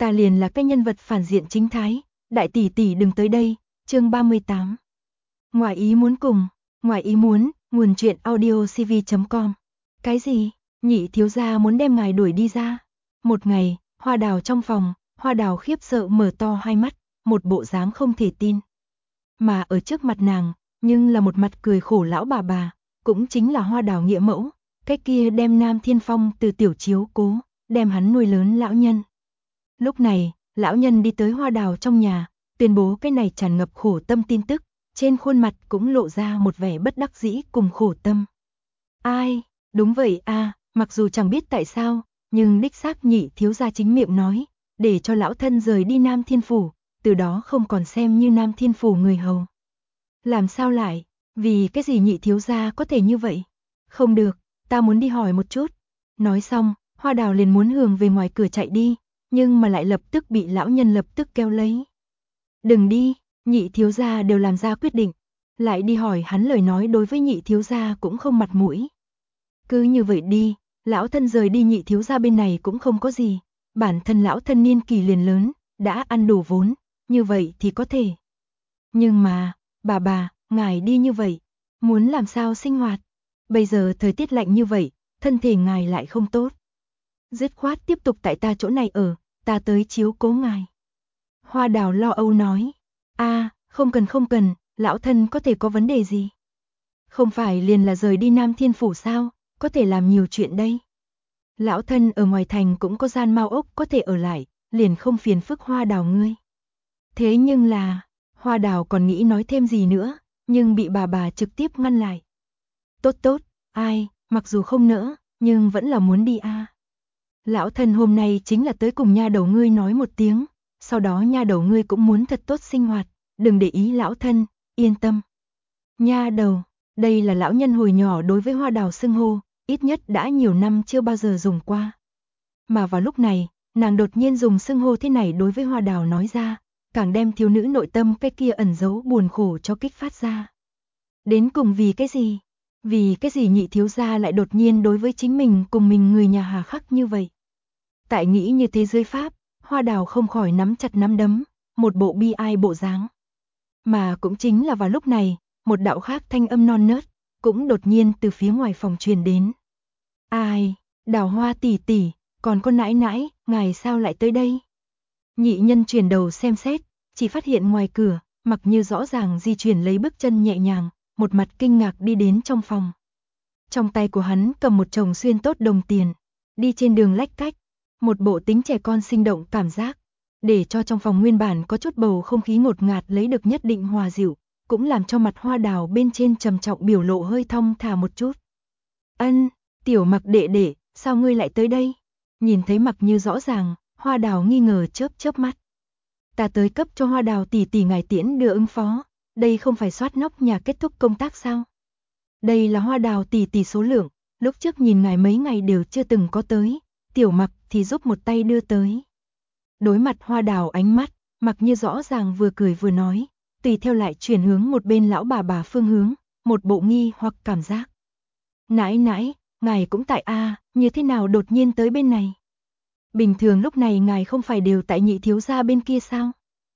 ta liền là cái nhân vật phản diện chính thái, đại tỷ tỷ đừng tới đây. Chương 38. Ngoài ý muốn cùng, ngoài ý muốn, nguồn truyện audiocv.com. Cái gì? Nhị thiếu gia muốn đem ngài đuổi đi ra? Một ngày, Hoa Đào trong phòng, Hoa Đào khiếp sợ mở to hai mắt, một bộ dáng không thể tin. Mà ở trước mặt nàng, nhưng là một mặt cười khổ lão bà, cũng chính là Hoa Đào nghĩa mẫu, cái kia đem Nam Thiên Phong từ tiểu chiếu cố, đem hắn nuôi lớn lão nhân. Lúc này, lão nhân đi tới Hoa Đào trong nhà, tuyên bố cái này tràn ngập khổ tâm tin tức, trên khuôn mặt cũng lộ ra một vẻ bất đắc dĩ cùng khổ tâm. Ai, đúng vậy a, mặc dù chẳng biết tại sao, nhưng đích xác nhị thiếu gia chính miệng nói, để cho lão thân rời đi Nam Thiên Phủ, từ đó không còn xem như Nam Thiên Phủ người hầu. Làm sao lại, vì cái gì nhị thiếu gia có thể như vậy? Không được, ta muốn đi hỏi một chút. Nói xong, Hoa Đào liền muốn hướng về ngoài cửa chạy đi, nhưng mà lại lập tức bị lão nhân lập tức kéo lấy. Đừng đi, nhị thiếu gia đều làm ra quyết định, lại đi hỏi hắn lời nói đối với nhị thiếu gia cũng không mặt mũi. Cứ như vậy đi, lão thân rời đi nhị thiếu gia bên này cũng không có gì, bản thân lão thân niên kỳ liền lớn, đã ăn đủ vốn, như vậy thì có thể. Nhưng mà, bà, ngài đi như vậy, muốn làm sao sinh hoạt? Bây giờ thời tiết lạnh như vậy, thân thể ngài lại không tốt. Dứt khoát tiếp tục tại ta chỗ này ở, ta tới chiếu cố ngài. Hoa Đào lo âu nói, không cần, lão thân có thể có vấn đề gì? Không phải liền là rời đi Nam Thiên Phủ sao, có thể làm nhiều chuyện đây. Lão thân ở ngoài thành cũng có gian mao ốc có thể ở lại, liền không phiền phức Hoa Đào ngươi. Thế nhưng là, Hoa Đào còn nghĩ nói thêm gì nữa, nhưng bị bà trực tiếp ngăn lại. Tốt, mặc dù không nỡ, nhưng vẫn là muốn đi a. Lão thân hôm nay chính là tới cùng nha đầu ngươi nói một tiếng, sau đó nha đầu ngươi cũng muốn thật tốt sinh hoạt, đừng để ý lão thân, yên tâm. Nha đầu, đây là lão nhân hồi nhỏ đối với Hoa Đào xưng hô, ít nhất đã nhiều năm chưa bao giờ dùng qua. Mà vào lúc này, nàng đột nhiên dùng xưng hô thế này đối với Hoa Đào nói ra, càng đem thiếu nữ nội tâm cái kia ẩn giấu buồn khổ cho kích phát ra. Đến cùng vì cái gì? Vì cái gì nhị thiếu gia lại đột nhiên đối với chính mình cùng mình người nhà hà khắc như vậy? Tại nghĩ như thế dưới pháp, Hoa Đào không khỏi nắm chặt nắm đấm, một bộ bi ai bộ dáng. Mà cũng chính là vào lúc này, một đạo khác thanh âm non nớt, cũng đột nhiên từ phía ngoài phòng truyền đến. Ai, Đào Hoa tỷ tỷ, còn có nãi nãi, ngài sao lại tới đây? Nhị nhân chuyển đầu xem xét, chỉ phát hiện ngoài cửa, Mặc Như rõ ràng di chuyển lấy bước chân nhẹ nhàng, một mặt kinh ngạc đi đến trong phòng. Trong tay của hắn cầm một chồng xuyên tốt đồng tiền, đi trên đường lách cách, một bộ tính trẻ con sinh động cảm giác, để cho trong phòng nguyên bản có chút bầu không khí ngột ngạt lấy được nhất định hòa dịu, cũng làm cho mặt Hoa Đào bên trên trầm trọng biểu lộ hơi thong thả một chút. Ân, tiểu Mặc đệ đệ, sao ngươi lại tới đây? Nhìn thấy Mặc Như rõ ràng, Hoa Đào nghi ngờ chớp mắt. Ta tới cấp cho Hoa Đào tỷ tỷ ngài tiễn đưa ứng phó, đây không phải soát nóc nhà kết thúc công tác sao? Đây là Hoa Đào tỷ tỷ số lượng, lúc trước nhìn ngài mấy ngày đều chưa từng có tới, tiểu Mặc thì giúp một tay đưa tới. Đối mặt Hoa Đào ánh mắt, Mặc Như rõ ràng vừa cười vừa nói, tùy theo lại chuyển hướng một bên lão bà phương hướng, một bộ nghi hoặc cảm giác. Nãi, ngài cũng tại như thế nào đột nhiên tới bên này? Bình thường lúc này ngài không phải đều tại nhị thiếu gia bên kia sao?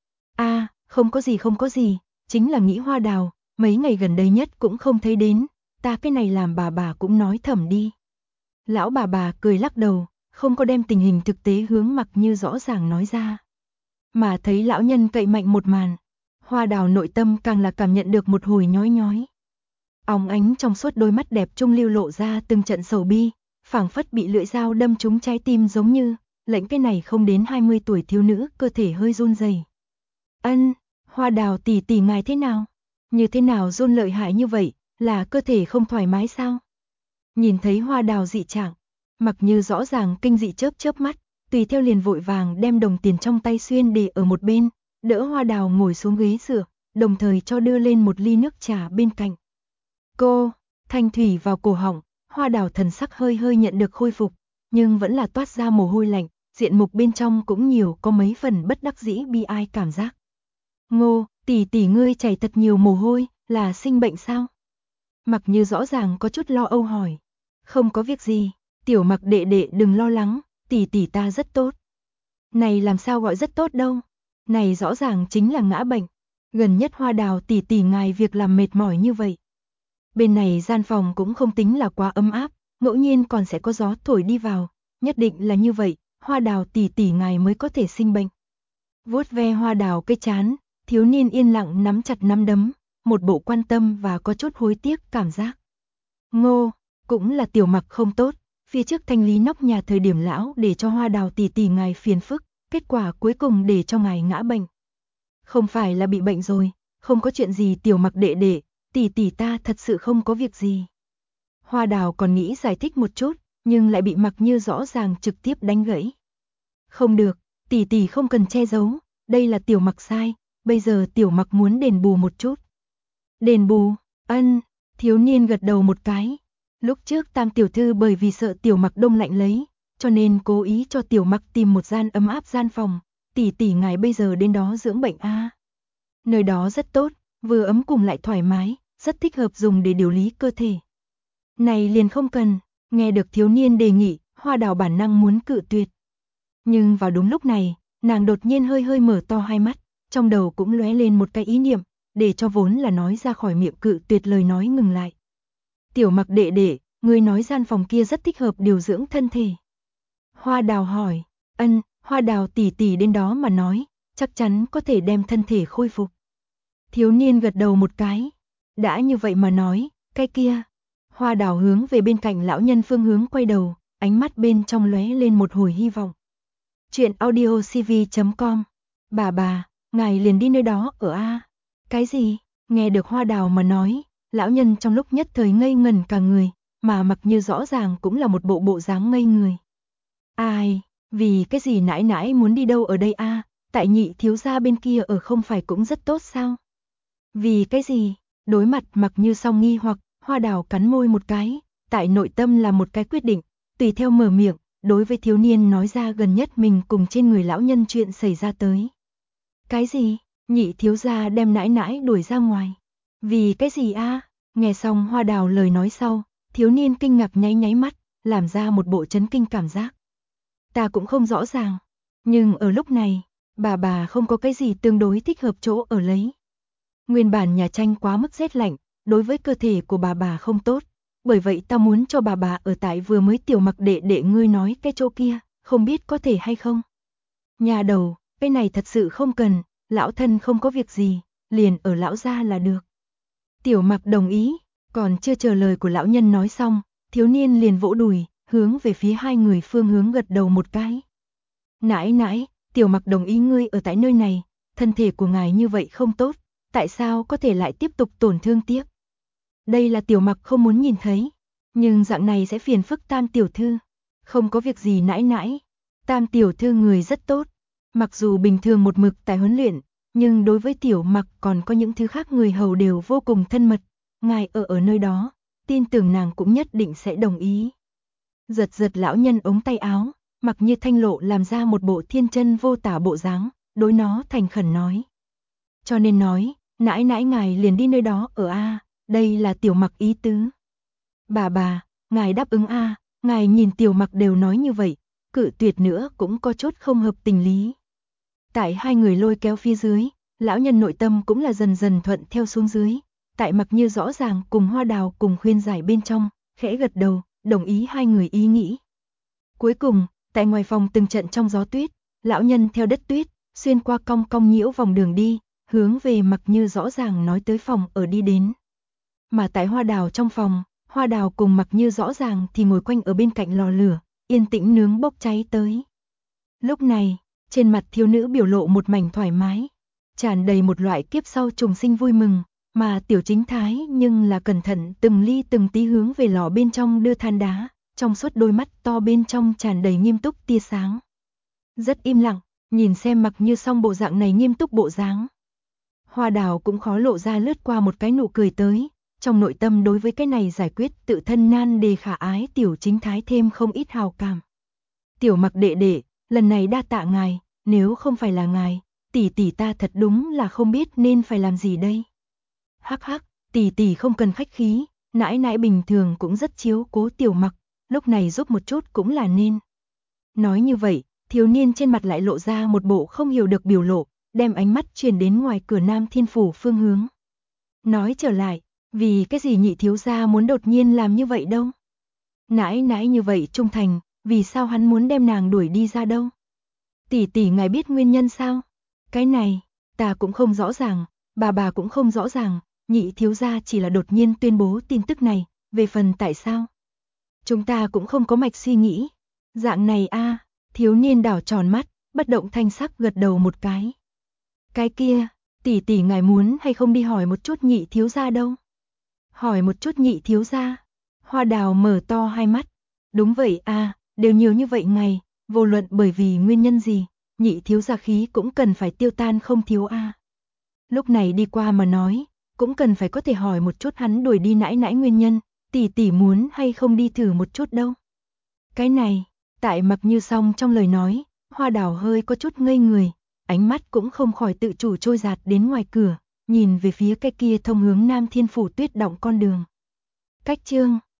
Không có gì, chính là nghĩ Hoa Đào, mấy ngày gần đây nhất cũng không thấy đến, ta cái này làm bà cũng nói thầm đi. Lão bà cười lắc đầu, không có đem tình hình thực tế hướng Mặc Như rõ ràng nói ra. Mà thấy lão nhân cậy mạnh một màn, Hoa Đào nội tâm càng là cảm nhận được một hồi nhói. Óng ánh trong suốt đôi mắt đẹp trung lưu lộ ra từng trận sầu bi, phảng phất bị lưỡi dao đâm trúng trái tim giống như, lệnh cái này không đến 20 tuổi thiếu nữ cơ thể hơi run rẩy. Hoa Đào tỷ tỷ ngài thế nào? Như thế nào run lợi hại như vậy, là cơ thể không thoải mái sao? Nhìn thấy Hoa Đào dị trạng, Mặc Như rõ ràng kinh dị chớp mắt, tùy theo liền vội vàng đem đồng tiền trong tay xuyên để ở một bên, đỡ Hoa Đào ngồi xuống ghế dựa, đồng thời cho đưa lên một ly nước trà bên cạnh. Cô, thanh thủy vào cổ họng, Hoa Đào thần sắc hơi nhận được khôi phục, nhưng vẫn là toát ra mồ hôi lạnh, diện mục bên trong cũng nhiều có mấy phần bất đắc dĩ bi ai cảm giác. Ngô, tỷ ngươi chảy thật nhiều mồ hôi, là sinh bệnh sao? Mặc Như rõ ràng có chút lo âu hỏi. Không có việc gì, tiểu Mặc đệ đệ đừng lo lắng, tỷ ta rất tốt. Này làm sao gọi rất tốt đâu. Này rõ ràng chính là ngã bệnh. Gần nhất Hoa Đào tỷ tỷ ngài việc làm mệt mỏi như vậy. Bên này gian phòng cũng không tính là quá ấm áp, ngẫu nhiên còn sẽ có gió thổi đi vào, nhất định là như vậy, Hoa Đào tỷ tỷ ngài mới có thể sinh bệnh. Vuốt ve Hoa Đào cái trán, thiếu niên yên lặng nắm chặt nắm đấm, một bộ quan tâm và có chút hối tiếc cảm giác. Ngô, cũng là Tiểu Mặc không tốt, phía trước thanh lý nóc nhà thời điểm lão để cho Hoa Đào tỷ tỷ ngài phiền phức, kết quả cuối cùng để cho ngài ngã bệnh. Không phải là bị bệnh rồi, không có chuyện gì Tiểu Mặc đệ đệ, tỷ tỷ ta thật sự không có việc gì. Hoa Đào còn nghĩ giải thích một chút, nhưng lại bị Mặc Như rõ ràng trực tiếp đánh gãy. Không được, tỷ tỷ không cần che giấu, đây là Tiểu Mặc sai, bây giờ Tiểu Mặc muốn đền bù một chút. Đền bù, ân, thiếu niên gật đầu một cái. Lúc trước Tam tiểu thư bởi vì sợ Tiểu Mặc đông lạnh lấy, cho nên cố ý cho Tiểu Mặc tìm một gian ấm áp gian phòng, tỷ tỷ ngài bây giờ đến đó dưỡng bệnh a. Nơi đó rất tốt, vừa ấm cùng lại thoải mái, rất thích hợp dùng để điều lý cơ thể. Này liền không cần, nghe được thiếu niên đề nghị, Hoa Đào bản năng muốn cự tuyệt. Nhưng vào đúng lúc này, nàng đột nhiên hơi hơi mở to hai mắt, trong đầu cũng lóe lên một cái ý niệm, để cho vốn là nói ra khỏi miệng cự tuyệt lời nói ngừng lại. Tiểu Mặc đệ đệ, ngươi nói gian phòng kia rất thích hợp điều dưỡng thân thể. Hoa Đào hỏi, ân, Hoa Đào tỷ tỷ đến đó mà nói, chắc chắn có thể đem thân thể khôi phục. Thiếu niên gật đầu một cái, đã như vậy mà nói, cái kia. Hoa Đào hướng về bên cạnh lão nhân phương hướng quay đầu, ánh mắt bên trong lóe lên một hồi hy vọng. Chuyện audiocv.com. Bà, ngài liền đi nơi đó ở a. Cái gì? Nghe được Hoa Đào mà nói, lão nhân trong lúc nhất thời ngây ngẩn cả người, mà Mặc Như rõ ràng cũng là một bộ dáng ngây người. Ai, vì cái gì nãi nãi muốn đi đâu ở đây a? Tại Nhị thiếu gia bên kia ở không phải cũng rất tốt sao? Vì cái gì? Đối mặt Mặc Như song nghi hoặc, Hoa Đào cắn môi một cái, tại nội tâm là một cái quyết định, tùy theo mở miệng, đối với thiếu niên nói ra gần nhất mình cùng trên người lão nhân chuyện xảy ra tới. Cái gì? Nhị thiếu gia đem nãi nãi đuổi ra ngoài. Vì cái gì a? Nghe xong Hoa Đào lời nói sau, thiếu niên kinh ngạc nháy nháy mắt, làm ra một bộ chấn kinh cảm giác. Ta cũng không rõ ràng, nhưng ở lúc này, bà không có cái gì tương đối thích hợp chỗ ở lấy. Nguyên bản nhà tranh quá mức rét lạnh, đối với cơ thể của bà không tốt, bởi vậy ta muốn cho bà ở tại vừa mới Tiểu Mặc đệ đệ ngươi nói cái chỗ kia, không biết có thể hay không. Nhà đầu, cái này thật sự không cần, lão thân không có việc gì, liền ở lão gia là được. Tiểu Mặc đồng ý, còn chưa chờ lời của lão nhân nói xong, thiếu niên liền vỗ đùi, hướng về phía hai người phương hướng gật đầu một cái. Nãi nãi, Tiểu Mặc đồng ý ngươi ở tại nơi này, thân thể của ngài như vậy không tốt, tại sao có thể lại tiếp tục tổn thương tiếp? Đây là Tiểu Mặc không muốn nhìn thấy, nhưng dạng này sẽ phiền phức Tam tiểu thư. Không có việc gì nãi nãi, Tam tiểu thư người rất tốt, mặc dù bình thường một mực tại huấn luyện, nhưng đối với Tiểu Mặc còn có những thứ khác người hầu đều vô cùng thân mật, ngài ở nơi đó, tin tưởng nàng cũng nhất định sẽ đồng ý. Giật lão nhân ống tay áo, Mặc Như thanh lộ làm ra một bộ thiên chân vô tả bộ dáng, đối nó thành khẩn nói. Cho nên nói, nãi nãi ngài liền đi nơi đó ở a, đây là Tiểu Mặc ý tứ. Bà, ngài đáp ứng a, ngài nhìn Tiểu Mặc đều nói như vậy, cự tuyệt nữa cũng có chút không hợp tình lý. Tại hai người lôi kéo phía dưới, lão nhân nội tâm cũng là dần dần thuận theo xuống dưới, tại Mặc Như rõ ràng cùng Hoa Đào cùng khuyên giải bên trong, khẽ gật đầu, đồng ý hai người ý nghĩ. Cuối cùng, tại ngoài phòng từng trận trong gió tuyết, lão nhân theo đất tuyết, xuyên qua cong cong nhiễu vòng đường đi, hướng về Mặc Như rõ ràng nói tới phòng ở đi đến. Mà tại Hoa Đào trong phòng, Hoa Đào cùng Mặc Như rõ ràng thì ngồi quanh ở bên cạnh lò lửa, yên tĩnh nướng bốc cháy tới. Lúc này, trên mặt thiếu nữ biểu lộ một mảnh thoải mái, tràn đầy một loại kiếp sau trùng sinh vui mừng, mà Tiểu Chính Thái nhưng là cẩn thận từng ly từng tí hướng về lò bên trong đưa than đá, trong suốt đôi mắt to bên trong tràn đầy nghiêm túc tia sáng. Rất im lặng, nhìn xem Mặc Như xong bộ dạng này nghiêm túc bộ dáng. Hoa Đào cũng khó lộ ra lướt qua một cái nụ cười tới, trong nội tâm đối với cái này giải quyết tự thân nan đề khả ái Tiểu Chính Thái thêm không ít hào cảm. Tiểu Mặc đệ đệ, lần này đa tạ ngài, nếu không phải là ngài, tỷ tỷ ta thật đúng là không biết nên phải làm gì đây. Hắc hắc, tỷ không cần khách khí, nãi nãi bình thường cũng rất chiếu cố Tiểu Mặc, lúc này giúp một chút cũng là nên. Nói như vậy, Thiếu niên trên mặt lại lộ ra một bộ không hiểu được biểu lộ, đem ánh mắt truyền đến ngoài cửa Nam Thiên Phủ phương hướng. Nói trở lại, vì cái gì nhị thiếu gia muốn đột nhiên làm như vậy đâu? Nãi nãi như vậy trung thành, vì sao hắn muốn đem nàng đuổi đi ra đâu? Tỷ tỷ ngài biết nguyên nhân sao? Cái này, ta cũng không rõ ràng, bà cũng không rõ ràng, nhị thiếu gia chỉ là đột nhiên tuyên bố tin tức này, về phần tại sao? Chúng ta cũng không có mạch suy nghĩ. Dạng này a, thiếu niên đảo tròn mắt, bất động thanh sắc gật đầu một cái. Cái kia, tỷ tỷ ngài muốn hay không đi hỏi một chút nhị thiếu gia đâu? Hỏi một chút nhị thiếu gia. Hoa đào mở to hai mắt. Đúng vậy a, đều nhiều như vậy ngày, vô luận bởi vì nguyên nhân gì, nhị thiếu gia khí cũng cần phải tiêu tan không thiếu a. Lúc này đi qua mà nói, cũng cần phải có thể hỏi một chút hắn đuổi đi nãi nãi nguyên nhân, tỷ tỷ muốn hay không đi thử một chút đâu. Cái này, tại Mặc Như Song trong lời nói, Hoa đào hơi có chút ngây người, ánh mắt cũng không khỏi tự chủ trôi dạt đến ngoài cửa, nhìn về phía cái kia thông hướng Nam Thiên Phủ tuyết động con đường. Cách chương